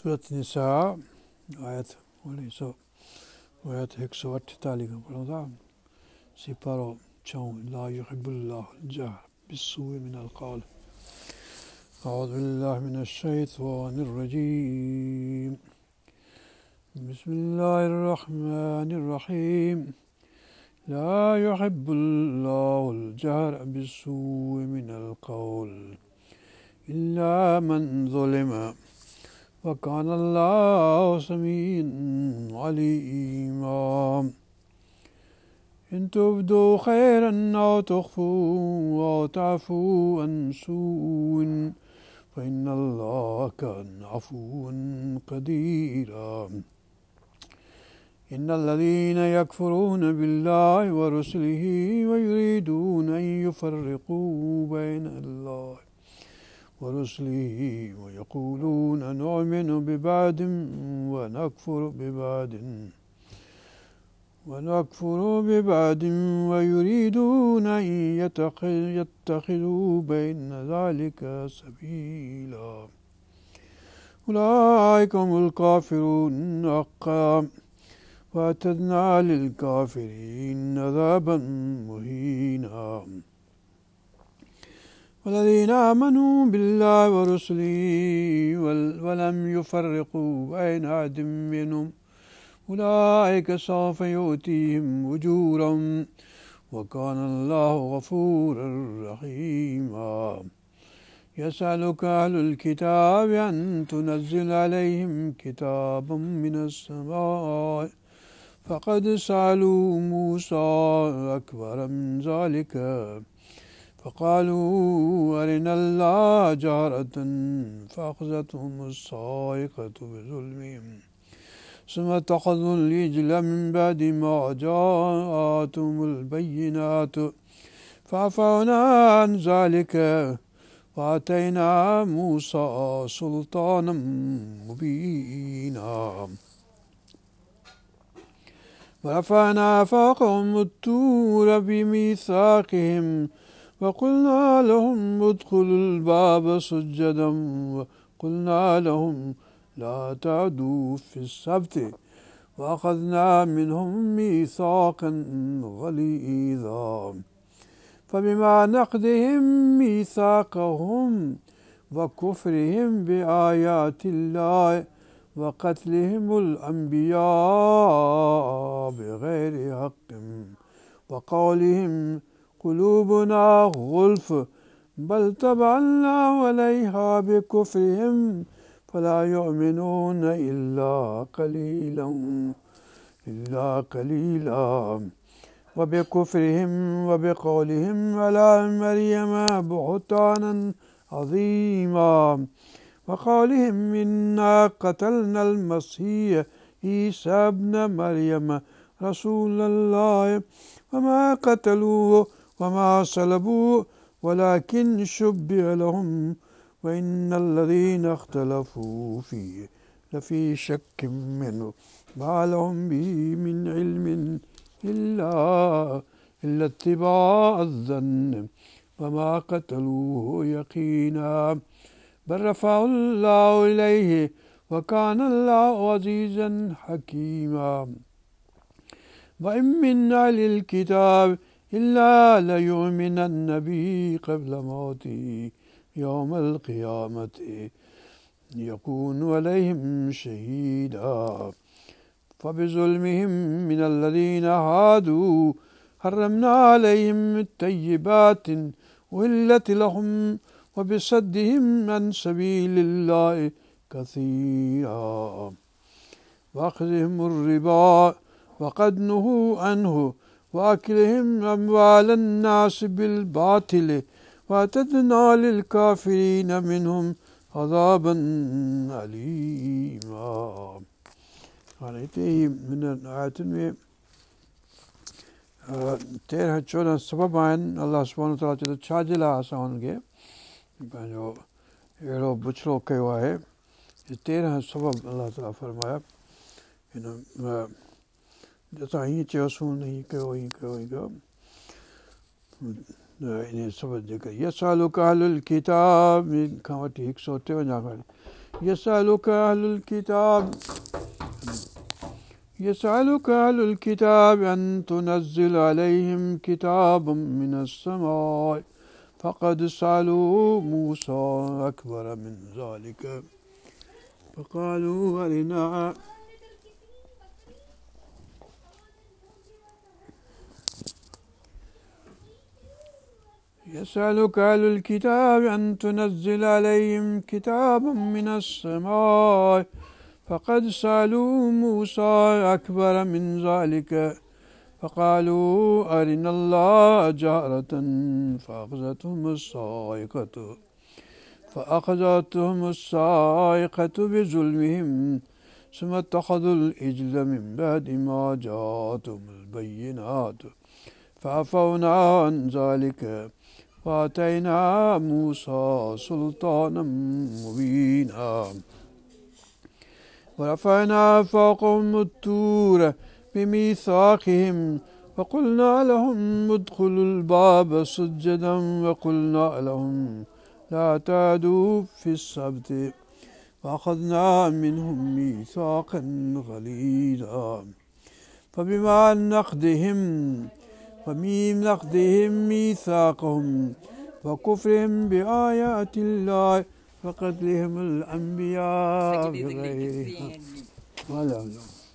सूरत निसा आयत 148 खां पढ़ूं था सिपारो चऊं ला युहिब्बुल्लाहु al-jahra bis-su'i min al-qawl أعوذ بالله من الشيطان الرجيم بسم الله الرحمن الرحيم لا يحب الله الجهر بالسوء من القول إلا من ظلم وكان الله سميعا عليما إن تبدوا خيرا أو تخفوا أو تعفوا عن سوء فإن الله كان عفوا قديرا إن الذين يكفرون بالله ورسله ويريدون أن يفرقوا بين الله ورسله ويقولون نؤمن ببعض ونكفر ببعض ويريدون أن يتخذوا بين ذلك سبيلا أولئك هم الكافرون حقا وأعتدنا للكافرين عذابا مهينا والذين آمنوا بالله ورسله ولم يفرقوا بين أحد منهم أولئك سوف يؤتيهم أجورهم وكان الله غفورا رحيما يسألك أهل الكتاب أن تنزل عليهم كتابا من السماء فقد سألوا موسى أكبر من ذلك فقالوا أرنا الله جهرة فأخذتهم الصاعقة بظلمهم ثم اتخذوا العجل من بعد ما جاءتهم البينات فعفونا عن ذلك وآتينا موسى سلطانا مبينا ورفعنا فوقهم الطور بميثاقهم وقلنا لهم ادخلوا الباب سجدا وقلنا لهم لا تعدوا في السبت وأخذنا منهم ميثاقا غليظا فبما نقضهم ميثاقهم وكفرهم بآيات الله وقتلهم الأنبياء بغير حق وقولهم قلوبنا غلف بل طبع الله عليها بكفرهم فلا يؤمنون إلا قليلا وبكفرهم وبقولهم على مريم بهتانا عظيما وقولهم إنا قتلنا المسيح عيسى ابن مريم رسول الله وما قتلوه وما صلبوه ولكن شبه لهم وإن الذين اختلفوا فيه لفي شك منه ما لهم به من علم إلا اتباع الظن وما قتلوه يقينا بل رفعه الله إليه وكان الله عزيزا حكيما وإن من أهل الكتاب إلا ليؤمنن به قبل موته يوم القيامة يكون عليهم شهيدا فبظلمهم من الذين هادوا حرمنا عليهم طيبات أحلت لهم وبصدهم عن سبيل الله كثيرا وأخذهم الربا وقد نهوا عنه وأكلهم أموال الناس بالباطل وأعتدنا للكافرين منهم عذابا أليما हाणे हिते ई हिन आयतुनि में 13-14 सबब आहिनि अलाह सुब्हानहू तआला चए थो छाजे लाइ असां हुननि खे पंहिंजो अहिड़ो बुछड़ो कयो आहे 13 सबब अलाह ताला फरमाया हिन असां हीअं चयोसीं हीअं कयो हीअं कयो हीअं कयो इन सबब जे करे यसालुका अहलुल किताब खां वठी 153 खां يسألك أهل الكتاب أن تنزل عليهم كتابا من السماء فقد سألوا موسى أكبر من ذلك فقالوا أرنا يسألك أهل الكتاب أن تنزل عليهم كتابا من السماء فقد سألوا موسى أكبر من ذلك فقالوا أرنا الله جهرة فأخذتهم الصاعقة بظلمهم ثم اتخذوا العجل من بعد ما جاءتهم البينات فعفونا عن ذلك وآتينا موسى سلطانا مبينا ورفعنا فوقهم الطور بميثاقهم وقلنا لهم ادخلوا الباب سجدا وقلنا لهم لا تعدوا في السبت وأخذنا منهم ميثاقا غليظا فبما نقضهم ميثاقهم وكفرهم بآيات الله وقتلهم الأنبياء بغير حق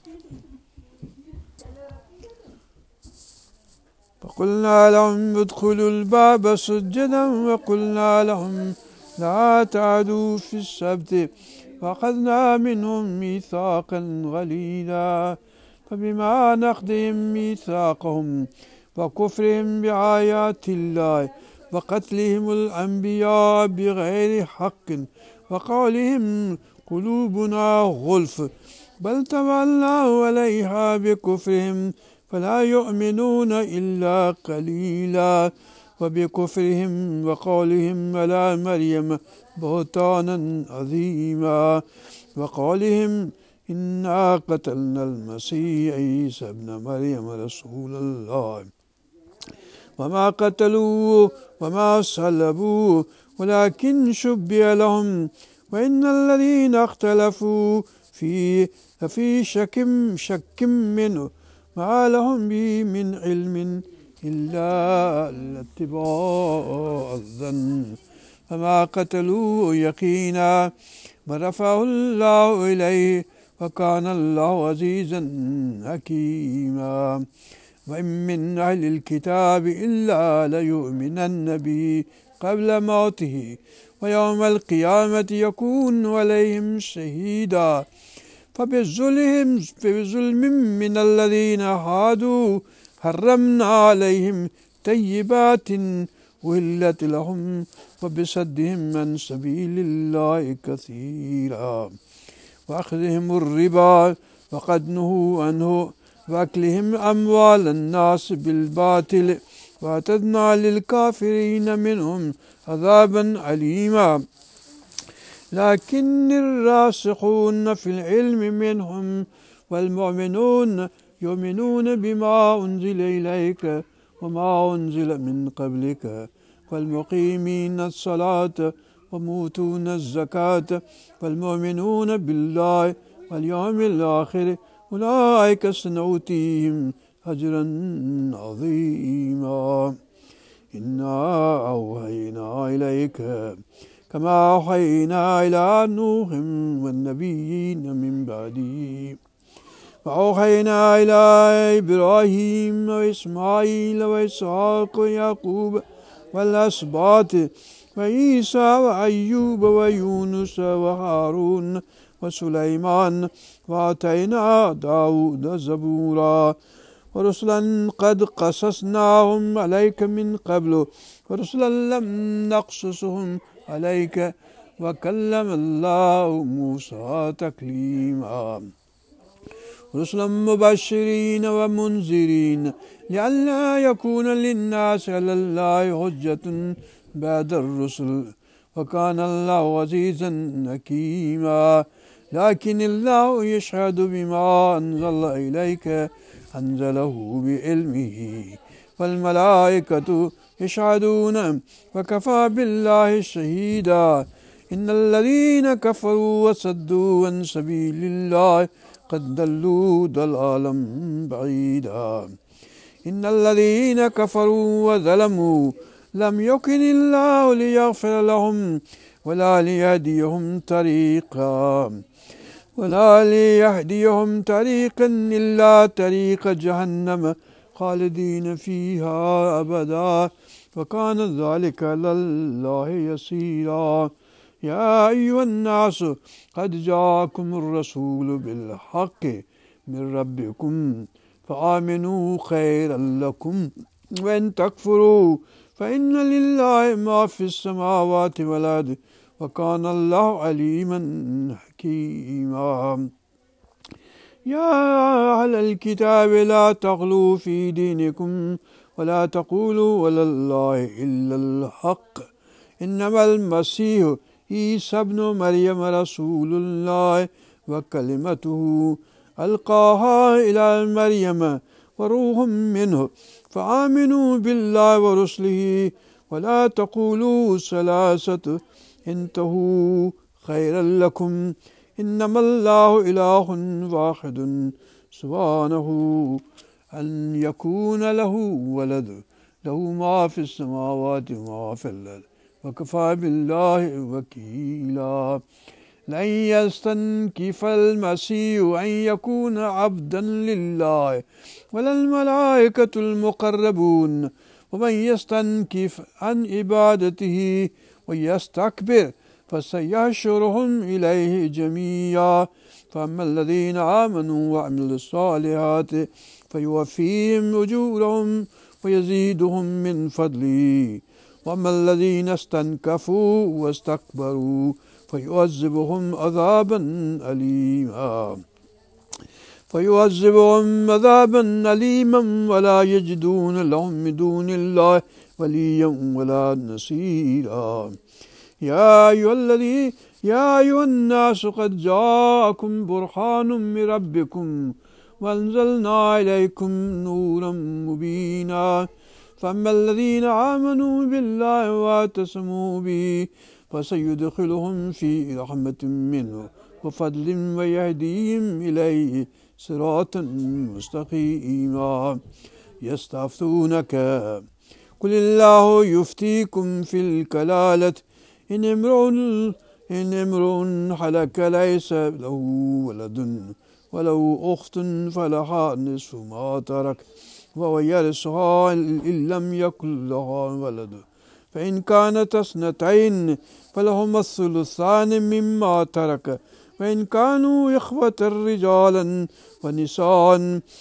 فقلنا لهم ادخلوا الباب سجدا وقلنا لهم لا تعدوا في السبت وأخذنا منهم ميثاقا غليظا فبما نقضهم ميثاقهم وكفرهم بآيات الله وقتلهم الأنبياء بغير حق وقولهم قلوبنا غلف بل طبع الله عليها بكفرهم فلا يؤمنون إلا قليلا وبكفرهم وقولهم على مريم بهتانا عظيما وقولهم إنا قتلنا المسيح عيسى ابن مريم رسول الله وما قتلوه وما صلبوه ولكن شبه لهم وإن الذين اختلفوا فيه لفي شك منه ما لهم به من علم إلا اتباع الظن فما قتلوه يقينا ورفعه الله إليه وكان الله عزيزا حكيما وإن من أهل الكتاب إلا ليؤمنن به قبل موته ويوم القيامة يكون عليهم شهيدا فبظلم من الذين هادوا حرمنا عليهم طيبات أحلت لهم وبصدهم عن سبيل الله كثيرا وأخذهم الربا وقد نهوا عنه وأكلهم أموال الناس بالباطل وأعتدنا للكافرين منهم عذابا أليما لكن الراسخون في العلم منهم والمؤمنون يؤمنون بما أنزل إليك وما أنزل من قبلك والمقيمين الصلاة ومؤتون الزكاة والمؤمنون بالله واليوم الآخر أولئك سنؤتيهم أجرا عظيما إنا أوحينا إليك كما أوحينا إلى نوح والنبيين من بعده وأوحينا إلى إبراهيم وإسماعيل وإسحاق ويعقوب والأسباط وعيسى وأيوب ويونس وهارون وسليمان وآتينا داود زبورا ورسلا قد قصصناهم عليك من قبل ورسلا لم نقصصهم عليك وكلم الله موسى تكليما رسلا مبشرين ومنذرين لئلا يكون للناس على الله حجة بعد الرسل وكان الله عزيزا حكيما لكن الله يشهد بما أنزل إليك أنزله بعلمه والملائكة يشهدون وكفى بالله شهيدا إن الذين كفروا وصدوا عن سبيل الله قد ضلوا ضلالا بعيدا إن الذين كفروا وظلموا لم يكن الله ليغفر لهم ولا ليهديهم طريقا إلا طريق جهنم خالدين فيها أبدا وكان ذلك على الله يسيرا يا أيها الناس قد جاءكم الرسول بالحق من ربكم فآمنوا خيرا لكم وإن تكفروا فإن لله ما في السماوات والأرض وكان الله عليما حكيما يا أهل الكتاب لا تغلوا في دينكم ولا تقولوا على الله إلا الحق إنما المسيح عيسى ابن مريم رسول الله وكلمته ألقاها إلى مريم وروح منه فآمنوا بالله ورسله ولا تقولوا ثلاثة انتهوا خيرا لكم إنما الله إله واحد سبحانه أن يكون له ولد له ما في السماوات وما في الأرض وكفى بالله وكيلا لن يستنكف المسيح أن يكون عبدا لله ولا الملائكة المقربون ومن يستنكف عن عبادته ويستكبر فسيحشرهم إليه جميعا فأما الذين آمنوا وعملوا الصالحات فيوفيهم أجورهم ويزيدهم من فضله وأما الذين استنكفوا واستكبروا فيعذبهم عذابا أليما ولا يجدون لهم من دون الله وليا ولا نصيرا يا أيها الناس قد جاءكم برهان من ربكم وأنزلنا إليكم نورا مبينا فأما الذين آمنوا بالله واعتصموا به فسيدخلهم في رحمة منه وفضل ويهديهم إليه صراطا مستقيما يستفتونك قل الله يفتيكم في الكلالة إن امرؤ هلك ليس له ولد ولو أخت فلها نصف ما ترك وهو يرثها إن لم يكن لها ولد فإن كانت اثنتين فلهما الثلثان مما ترك وإن كانوا إخوة رجالا ونساء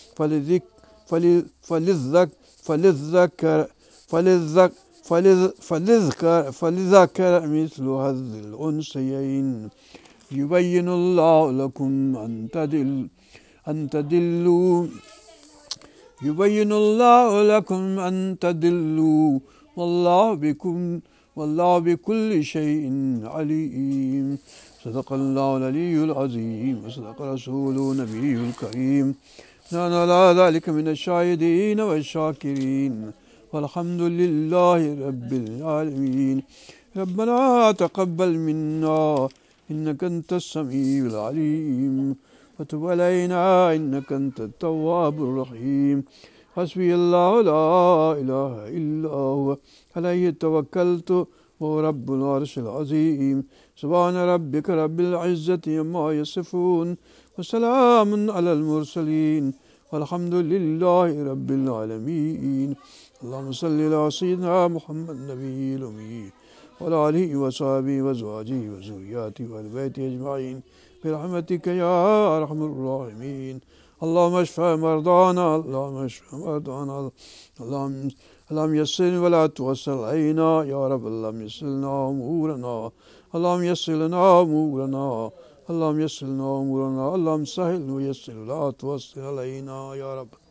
فللذكر مثل حظ الأنثيين يبين الله لكم أن تدلوا والله بكل شيء عليم صدق الله العلي العظيم وصدق رسوله نبيه الكريم نحن على ذلك من الشاهدين والشاكرين والحمد لله رب العالمين ربنا تقبل منا إنك أنت السميع العليم وتب علينا إنك أنت التواب الرحيم حسبي الله لا إله إلا هو عليه توكلت وهو رب العرش العظيم سبحان ربك رب العزة عما يصفون وسلام على المرسلين والحمد لله رب العالمين اللهم صل على سيدنا محمد النبي الأمي وعلى آله وصحبه وأزواجه وذرياته وآل بيته أجمعين برحمتك يا أرحم الراحمين اللهم اشف مرضانا اللهم يسر ولا تعسر علينا يا رب اللهم يسر لنا أمورنا اللهم يسر لنا أمورنا اللهم سهل ويسر ولا تعسر علينا يا رب